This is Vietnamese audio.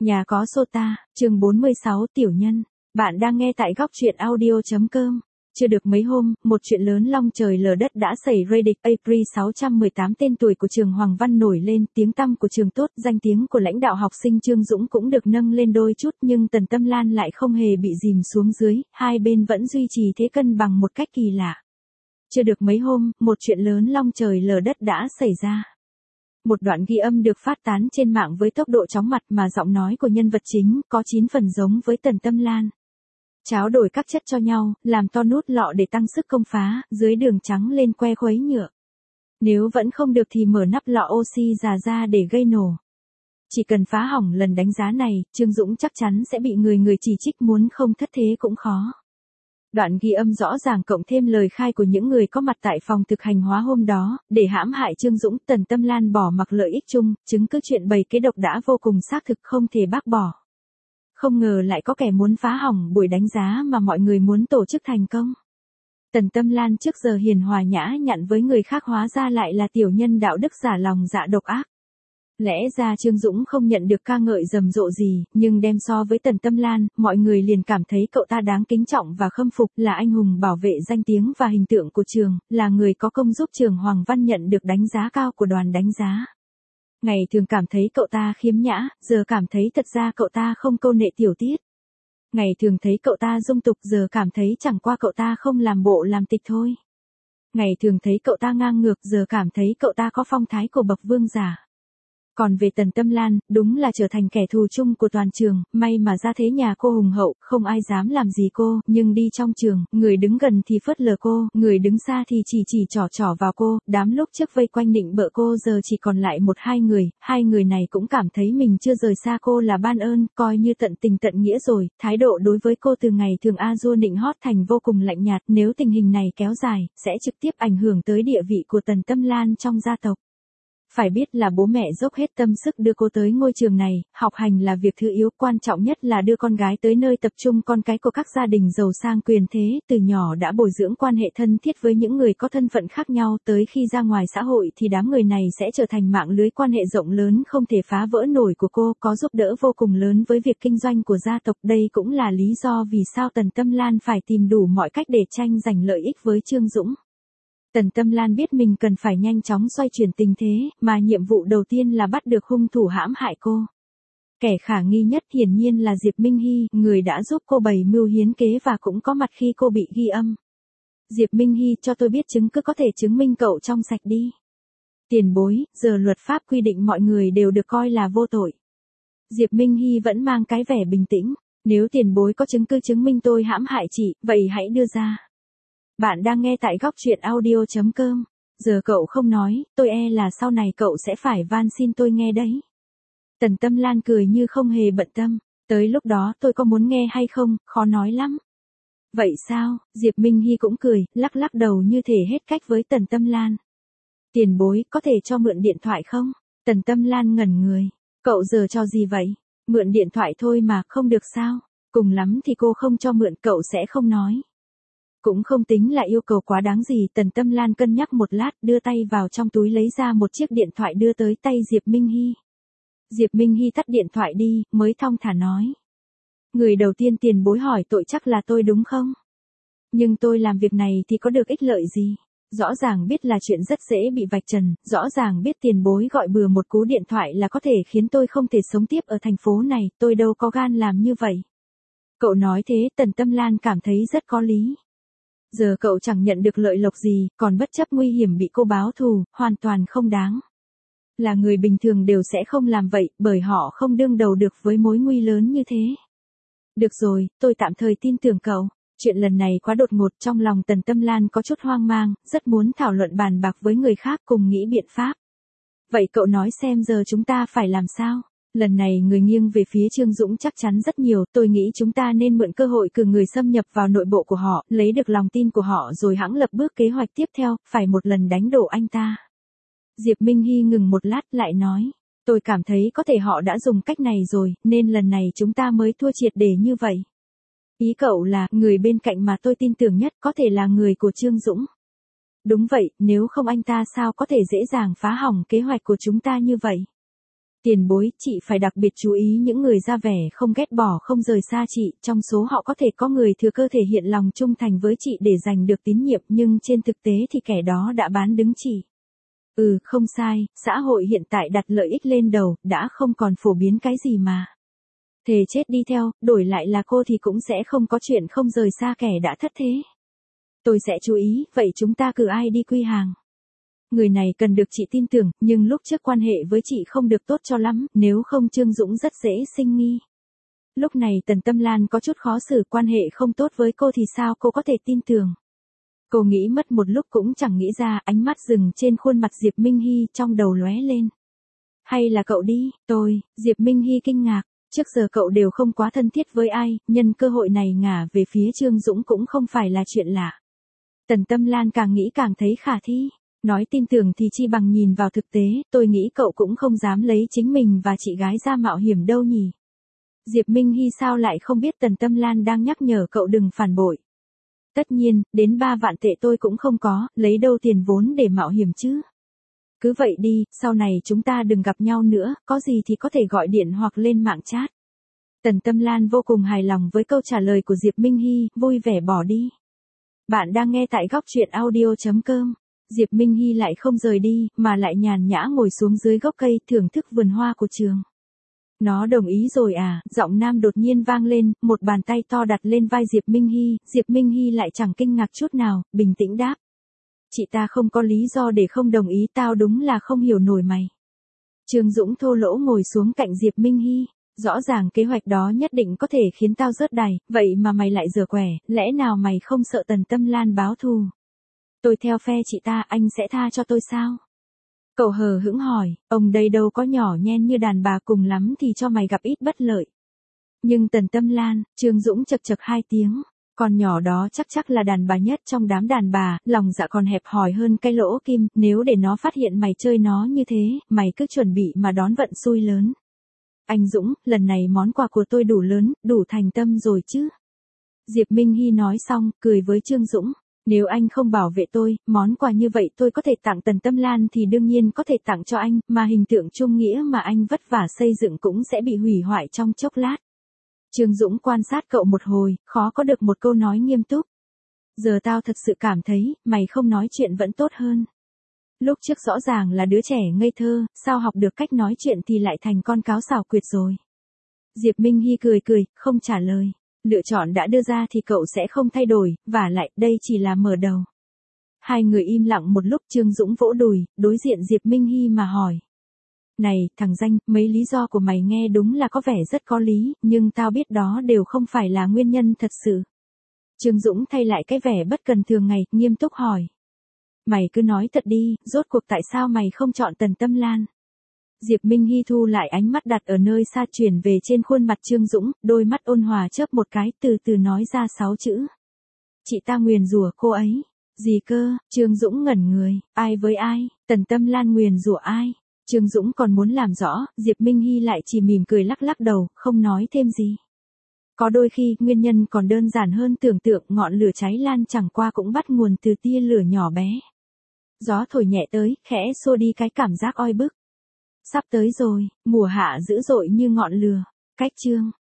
Nhà có Sota, chương 46 tiểu nhân. Bạn đang nghe tại góc truyện audio.com. Chưa được mấy hôm, một chuyện lớn long trời lở đất đã xảy ra. Địch April 618 tên tuổi của trường Hoàng Văn nổi lên, tiếng tăm của trường tốt, danh tiếng của lãnh đạo học sinh Trương Dũng cũng được nâng lên đôi chút, nhưng Tần Tâm Lan lại không hề bị dìm xuống dưới, hai bên vẫn duy trì thế cân bằng một cách kỳ lạ. Chưa được mấy hôm, một chuyện lớn long trời lở đất đã xảy ra. Một đoạn ghi âm được phát tán trên mạng với tốc độ chóng mặt mà giọng nói của nhân vật chính có 9 phần giống với Tần Tâm Lan. Tráo đổi các chất cho nhau, làm to nút lọ để tăng sức công phá, dưới đường trắng lên que khuấy nhựa. Nếu vẫn không được thì mở nắp lọ oxy già ra để gây nổ. Chỉ cần phá hỏng lần đánh giá này, Trương Dũng chắc chắn sẽ bị người chỉ trích, muốn không thất thế cũng khó. Đoạn ghi âm rõ ràng cộng thêm lời khai của những người có mặt tại phòng thực hành hóa hôm đó, để hãm hại Trương Dũng. Tần Tâm Lan bỏ mặc lợi ích chung, chứng cứ chuyện bày kế độc đã vô cùng xác thực, không thể bác bỏ. Không ngờ lại có kẻ muốn phá hỏng buổi đánh giá mà mọi người muốn tổ chức thành công. Tần Tâm Lan trước giờ hiền hòa nhã nhặn với người khác hóa ra lại là tiểu nhân đạo đức giả lòng dạ độc ác. Lẽ ra Trương Dũng không nhận được ca ngợi rầm rộ gì, nhưng đem so với Tần Tâm Lan, mọi người liền cảm thấy cậu ta đáng kính trọng và khâm phục, là anh hùng bảo vệ danh tiếng và hình tượng của trường, là người có công giúp trường Hoàng Văn nhận được đánh giá cao của đoàn đánh giá. Ngày thường cảm thấy cậu ta khiêm nhã, giờ cảm thấy thật ra cậu ta không câu nệ tiểu tiết. Ngày thường thấy cậu ta dung tục, giờ cảm thấy chẳng qua cậu ta không làm bộ làm tịch thôi. Ngày thường thấy cậu ta ngang ngược, giờ cảm thấy cậu ta có phong thái của bậc vương giả. Còn về Tần Tâm Lan, đúng là trở thành kẻ thù chung của toàn trường, may mà ra thế nhà cô hùng hậu, không ai dám làm gì cô, nhưng đi trong trường, người đứng gần thì phớt lờ cô, người đứng xa thì chỉ trỏ vào cô, đám lúc trước vây quanh định bợ cô giờ chỉ còn lại một hai người này cũng cảm thấy mình chưa rời xa cô là ban ơn, coi như tận tình tận nghĩa rồi, thái độ đối với cô từ ngày thường a dua nịnh hót thành vô cùng lạnh nhạt, nếu tình hình này kéo dài, sẽ trực tiếp ảnh hưởng tới địa vị của Tần Tâm Lan trong gia tộc. Phải biết là bố mẹ dốc hết tâm sức đưa cô tới ngôi trường này, học hành là việc thứ yếu, quan trọng nhất là đưa con gái tới nơi tập trung con cái của các gia đình giàu sang quyền thế, từ nhỏ đã bồi dưỡng quan hệ thân thiết với những người có thân phận khác nhau, tới khi ra ngoài xã hội thì đám người này sẽ trở thành mạng lưới quan hệ rộng lớn không thể phá vỡ nổi của cô, có giúp đỡ vô cùng lớn với việc kinh doanh của gia tộc. Đây cũng là lý do vì sao Tần Tâm Lan phải tìm đủ mọi cách để tranh giành lợi ích với Trương Dũng. Tần Tâm Lan biết mình cần phải nhanh chóng xoay chuyển tình thế, mà nhiệm vụ đầu tiên là bắt được hung thủ hãm hại cô. Kẻ khả nghi nhất hiển nhiên là Diệp Minh Hy, người đã giúp cô bày mưu hiến kế và cũng có mặt khi cô bị ghi âm. Diệp Minh Hy, cho tôi biết chứng cứ có thể chứng minh cậu trong sạch đi. Tiền bối, giờ luật pháp quy định mọi người đều được coi là vô tội. Diệp Minh Hy vẫn mang cái vẻ bình tĩnh, nếu tiền bối có chứng cứ chứng minh tôi hãm hại chị, vậy hãy đưa ra. Bạn đang nghe tại góc truyện audio.com. Giờ cậu không nói, tôi e là sau này cậu sẽ phải van xin tôi nghe đấy. Tần Tâm Lan cười như không hề bận tâm. Tới lúc đó tôi có muốn nghe hay không, khó nói lắm. Vậy sao? Diệp Minh Hy cũng cười, lắc đầu như thể hết cách với Tần Tâm Lan. Tiền bối, có thể cho mượn điện thoại không? Tần Tâm Lan ngẩn người. Cậu giờ cho gì vậy? Mượn điện thoại thôi mà, không được sao? Cùng lắm thì cô không cho mượn, cậu sẽ không nói. Cũng không tính là yêu cầu quá đáng gì. Tần Tâm Lan cân nhắc một lát, đưa tay vào trong túi lấy ra một chiếc điện thoại đưa tới tay Diệp Minh Hy. Diệp Minh Hy tắt điện thoại đi, mới thong thả nói. Người đầu tiên tiền bối hỏi tội chắc là tôi đúng không? Nhưng tôi làm việc này thì có được ích lợi gì? Rõ ràng biết là chuyện rất dễ bị vạch trần, rõ ràng biết tiền bối gọi bừa một cú điện thoại là có thể khiến tôi không thể sống tiếp ở thành phố này, tôi đâu có gan làm như vậy. Cậu nói thế, Tần Tâm Lan cảm thấy rất có lý. Giờ cậu chẳng nhận được lợi lộc gì, còn bất chấp nguy hiểm bị cô báo thù, hoàn toàn không đáng. Là người bình thường đều sẽ không làm vậy, bởi họ không đương đầu được với mối nguy lớn như thế. Được rồi, tôi tạm thời tin tưởng cậu. Chuyện lần này quá đột ngột, trong lòng Tần Tâm Lan có chút hoang mang, rất muốn thảo luận bàn bạc với người khác cùng nghĩ biện pháp. Vậy cậu nói xem giờ chúng ta phải làm sao? Lần này người nghiêng về phía Trương Dũng chắc chắn rất nhiều, tôi nghĩ chúng ta nên mượn cơ hội cử người xâm nhập vào nội bộ của họ, lấy được lòng tin của họ rồi hẵng lập bước kế hoạch tiếp theo, phải một lần đánh đổ anh ta. Diệp Minh Hy ngừng một lát lại nói, tôi cảm thấy có thể họ đã dùng cách này rồi, nên lần này chúng ta mới thua triệt để như vậy. Ý cậu là, người bên cạnh mà tôi tin tưởng nhất có thể là người của Trương Dũng. Đúng vậy, nếu không anh ta sao có thể dễ dàng phá hỏng kế hoạch của chúng ta như vậy. Tiền bối, chị phải đặc biệt chú ý những người ra vẻ không ghét bỏ không rời xa chị, trong số họ có thể có người thừa cơ thể hiện lòng trung thành với chị để giành được tín nhiệm nhưng trên thực tế thì kẻ đó đã bán đứng chị. Ừ, không sai, xã hội hiện tại đặt lợi ích lên đầu, đã không còn phổ biến cái gì mà thề chết đi theo, đổi lại là cô thì cũng sẽ không có chuyện không rời xa kẻ đã thất thế. Tôi sẽ chú ý, vậy chúng ta cử ai đi quy hàng? Người này cần được chị tin tưởng, nhưng lúc trước quan hệ với chị không được tốt cho lắm, nếu không Trương Dũng rất dễ sinh nghi. Lúc này Tần Tâm Lan có chút khó xử, quan hệ không tốt với cô thì sao cô có thể tin tưởng. Cô nghĩ mất một lúc cũng chẳng nghĩ ra, ánh mắt dừng trên khuôn mặt Diệp Minh Hy trong đầu lóe lên. Hay là cậu đi, Diệp Minh Hy kinh ngạc, trước giờ cậu đều không quá thân thiết với ai, nhân cơ hội này ngả về phía Trương Dũng cũng không phải là chuyện lạ. Tần Tâm Lan càng nghĩ càng thấy khả thi. Nói tin tưởng thì chi bằng nhìn vào thực tế, tôi nghĩ cậu cũng không dám lấy chính mình và chị gái ra mạo hiểm đâu nhỉ. Diệp Minh Hy sao lại không biết Tần Tâm Lan đang nhắc nhở cậu đừng phản bội. Tất nhiên, đến 3 vạn tệ tôi cũng không có, lấy đâu tiền vốn để mạo hiểm chứ. Cứ vậy đi, sau này chúng ta đừng gặp nhau nữa, có gì thì có thể gọi điện hoặc lên mạng chat. Tần Tâm Lan vô cùng hài lòng với câu trả lời của Diệp Minh Hy, vui vẻ bỏ đi. Bạn đang nghe tại góc truyện audio.com. Diệp Minh Hy lại không rời đi, mà lại nhàn nhã ngồi xuống dưới gốc cây thưởng thức vườn hoa của trường. Nó đồng ý rồi à, giọng nam đột nhiên vang lên, một bàn tay to đặt lên vai Diệp Minh Hy lại chẳng kinh ngạc chút nào, bình tĩnh đáp. Chị ta không có lý do để không đồng ý, tao đúng là không hiểu nổi mày. Trương Dũng thô lỗ ngồi xuống cạnh Diệp Minh Hy, rõ ràng kế hoạch đó nhất định có thể khiến tao rớt đài, vậy mà mày lại giở quẻ, lẽ nào mày không sợ Tần Tâm Lan báo thù? Tôi theo phe chị ta, anh sẽ tha cho tôi sao? Cậu hờ hững hỏi, ông đây đâu có nhỏ nhen như đàn bà, cùng lắm thì cho mày gặp ít bất lợi. Nhưng Tần Tâm Lan, Trương Dũng chật chật 2 tiếng, con nhỏ đó chắc là đàn bà nhất trong đám đàn bà, lòng dạ còn hẹp hòi hơn cái lỗ kim, nếu để nó phát hiện mày chơi nó như thế, mày cứ chuẩn bị mà đón vận xui lớn. Anh Dũng, lần này món quà của tôi đủ lớn, đủ thành tâm rồi chứ? Diệp Minh Hy nói xong, cười với Trương Dũng. Nếu anh không bảo vệ tôi, món quà như vậy tôi có thể tặng Tần Tâm Lan thì đương nhiên có thể tặng cho anh, mà hình tượng trung nghĩa mà anh vất vả xây dựng cũng sẽ bị hủy hoại trong chốc lát. Trương Dũng quan sát cậu một hồi, khó có được một câu nói nghiêm túc. Giờ tao thật sự cảm thấy, mày không nói chuyện vẫn tốt hơn. Lúc trước rõ ràng là đứa trẻ ngây thơ, sao học được cách nói chuyện thì lại thành con cáo xảo quyệt rồi. Diệp Minh Hy cười, không trả lời. Lựa chọn đã đưa ra thì cậu sẽ không thay đổi, vả lại, đây chỉ là mở đầu. Hai người im lặng một lúc, Trương Dũng vỗ đùi, đối diện Diệp Minh Hy mà hỏi. Này, thằng danh, mấy lý do của mày nghe đúng là có vẻ rất có lý, nhưng tao biết đó đều không phải là nguyên nhân thật sự. Trương Dũng thay lại cái vẻ bất cần thường ngày, nghiêm túc hỏi. Mày cứ nói thật đi, rốt cuộc tại sao mày không chọn Tần Tâm Lan? Diệp Minh Hy thu lại ánh mắt đặt ở nơi xa, chuyển về trên khuôn mặt Trương Dũng, đôi mắt ôn hòa chớp một cái, từ từ nói ra 6 chữ. Chị ta nguyền rủa cô ấy. Gì cơ? Trương Dũng ngẩn người, ai với ai? Tần Tâm Lan nguyền rủa ai? Trương Dũng còn muốn làm rõ, Diệp Minh Hy lại chỉ mỉm cười lắc lắc đầu, không nói thêm gì. Có đôi khi, nguyên nhân còn đơn giản hơn tưởng tượng, ngọn lửa cháy lan chẳng qua cũng bắt nguồn từ tia lửa nhỏ bé. Gió thổi nhẹ tới, khẽ xô đi cái cảm giác oi bức. Sắp tới rồi, mùa hạ dữ dội như ngọn lửa. Cách chương